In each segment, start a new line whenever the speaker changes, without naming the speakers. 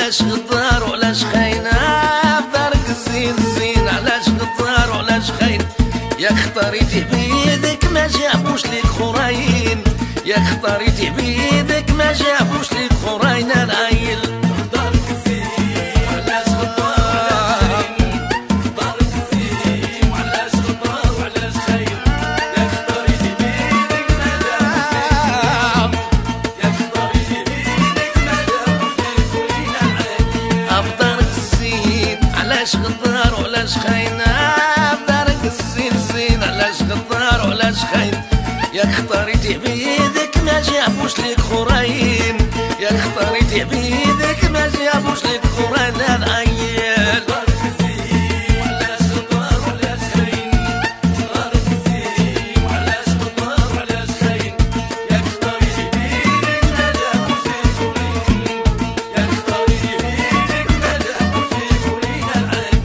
علاش غدار وعلاش خاينة بدارك الزين الزين، علاش غدار وعلاش خاين، ياك اختاريتي بيدك ما جابوش ليك خراين، ياك اختاريتي بيدك ما جابوش ليك خراين العيل.
دارك الزين وعلاش غدار دارك الزين وعلاش غدار وعلاش خاين، ياك اختاريتي بيدك ما جابوش ليك، ياك اختاريتي بيدك ما جابوش ليك خراين العيل.
بدارك الزين علاش غدار وعلاش خاينة بدارك الزين الزين، علاش غدار وعلاش خاين، ياك اختاريتي بيدك ما جابوش ليك خراين، ياك اختاريتي بيدك ما جابوش ليك خراين العيل.
دارك الزين وعلاش غدار وعلاش خاين، دارك الزين وعلاش غدار وعلاش خاين، ياك اختاريتي بيدك ما جابوش ليك خراين، ياك اختاريتي بيدك ما جابوش ليك خراين العيل.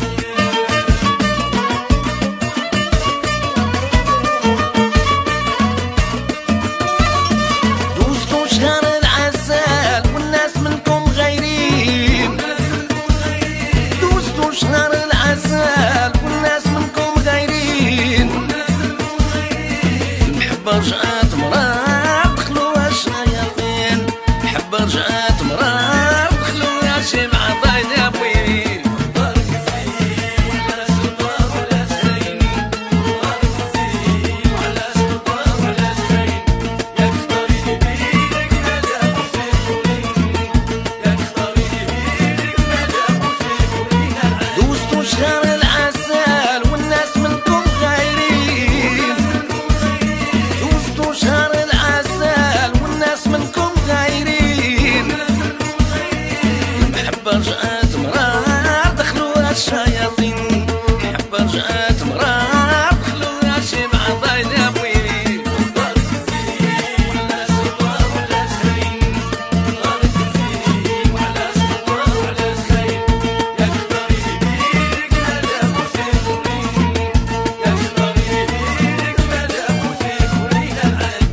دوزتو شهر العسل والناس منكم غايرين، دوزتو شهر العسل والناس منكم غايرين، المحبة رجعت مرار دخلوها الشياطين، المحبة رجعت مرار دخلوها شي معطاين يا بويلي.
دارك الزين وعلاش غدار وعلاش خاين، دارك الزين وعلاش غدار وعلاش خاين، ياك اختاريتي بيدك ما جابوش ليك خراين، ياك اختاريتي بيدك ما جابوش ليك خراين العيل.
دوزتو شهر العسل والناس منكم غايرين، دوزتو شهر العسل والناس منكم غايرين، المحبة رجعت مرار دخلوها الشياطين، المحبة رجعت مرار دخلوها شي معطاين يا بويلي.
دارك الزين وعلاش غدار وعلاش خاين، دارك الزين وعلاش غدار وعلاش خاين، ياك اختاريتي بيدك ما جابوش ليك خراين، ياك اختاريتي بيدك ما جابوش ليك خراين العيل.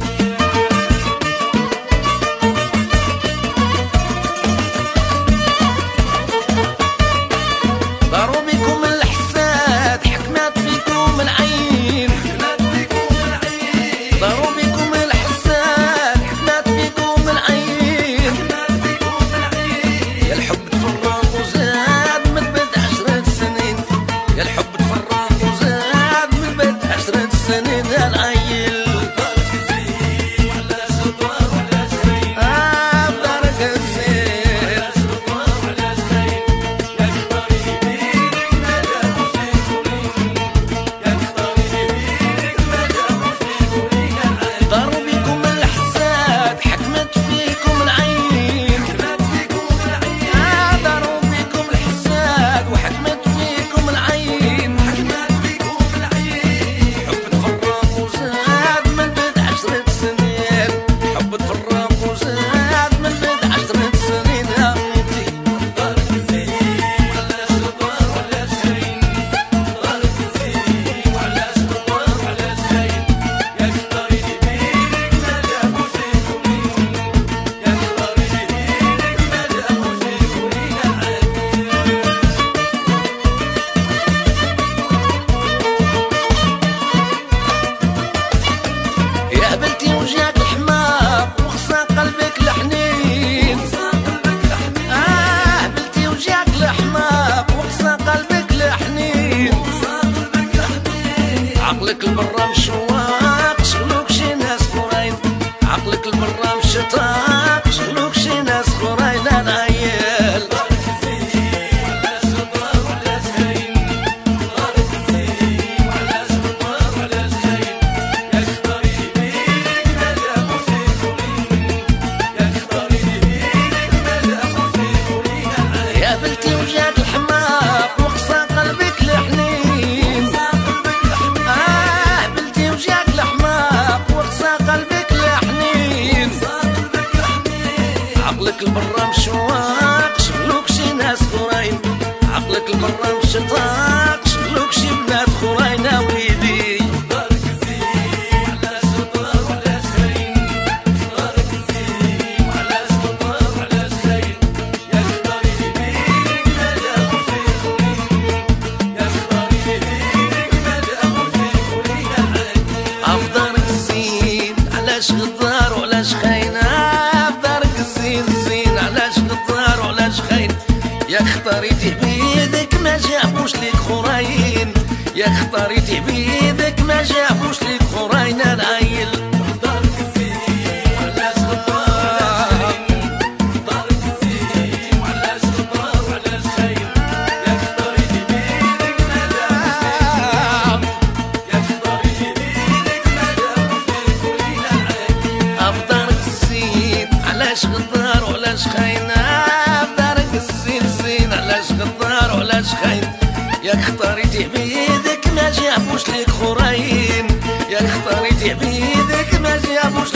ضروا بكم الحساد حكمات فيكم العين،
كلمات فيكم العين،
ضروا بكم الحساد حكمات فيكم العين،
كلمات فيكم العين.
يا الحب تفرق وزاد من بعد 10 سنين، يا الحب تفرق وزاد من بعد 10 سنين العيل.
دارك الزين وعلاش غدار وعلاش خاين،
بدارك الزين
وعلاش غدار وعلاش خاين، ياك اختاريتي بيدك ما جابوش ليك خراين، ياك اختاريتي بيدك ما جابوش ليك خراين العيل.
ضروا بكم الحساد حكمت فيكم العين،
كلمات فيكم العين،
ضروا بكم الحساد وحكمت فيكم العين،
كلمات فيكم العين.
حب تفرق وزاد من بعد 10 سنين، حب تفرق وزاد من بعد 10 سنين يا بنتي.
دارك الزين وعلاش غدار وعلاش خاين، دارك الزين وعلاش غدار وعلاش خاين، ياك اختاريتي بيدك ما جابوش ليك خراين، ياك اختاريتي بيدك ما جابوش ليك خراين العيل.
يا بنتي وجاك الحماق وخصى قلبك الحنين، بنتي وجاك الحماق وخصى قلبك الحنين، عقلك البرا مشواق شغلوك شي ناس خراين، عقلك البرا مشتاق شغلوك شي ناس خراين العيال.
دارك الزين وعلاش غدار وعلاش خاين، دارك الزين وعلاش غدار وعلاش خاين، ياك اختاريتي بيدك ما جابوش ليك خراين، ياك اختاريتي بيدك ما جابوش ليك خراين العيل.
يا بنتي وجاك الحماق وخصى قلبك الحنين، بنتي وجاك الحماق وخصى قلبك الحنين، عقلك البرا مشواق شغلوك شي ناس خراين، عقلك البرا مشتاق شغلوك شي بنات خراين يا وليدي.
دارك الزين وعلاش غدار وعلاش خاين، دارك الزين وعلاش غدار وعلاش خاين، ياك اختاريتي
اختاريتي بيدك ما جابوش ليك خراين، يا اختاريتي بيدك ما جابوش ليك خراين العيل.
دارك الزين وعلاش غدار دارك الزين وعلاش غدار وعلاش خاين، يا اختاريتي بيدك ما جابوش يا اختاريتي بيدك ما جابوش ليك خراين العيل.
افضلك الزين علاش غدار وعلاش خاين، افضلك الزين زين علاش غدار وعلاش خاين، يا اختاريتي بيدك ما جابوش ليك خراين، يا اختاريتي بيدك ما جابوش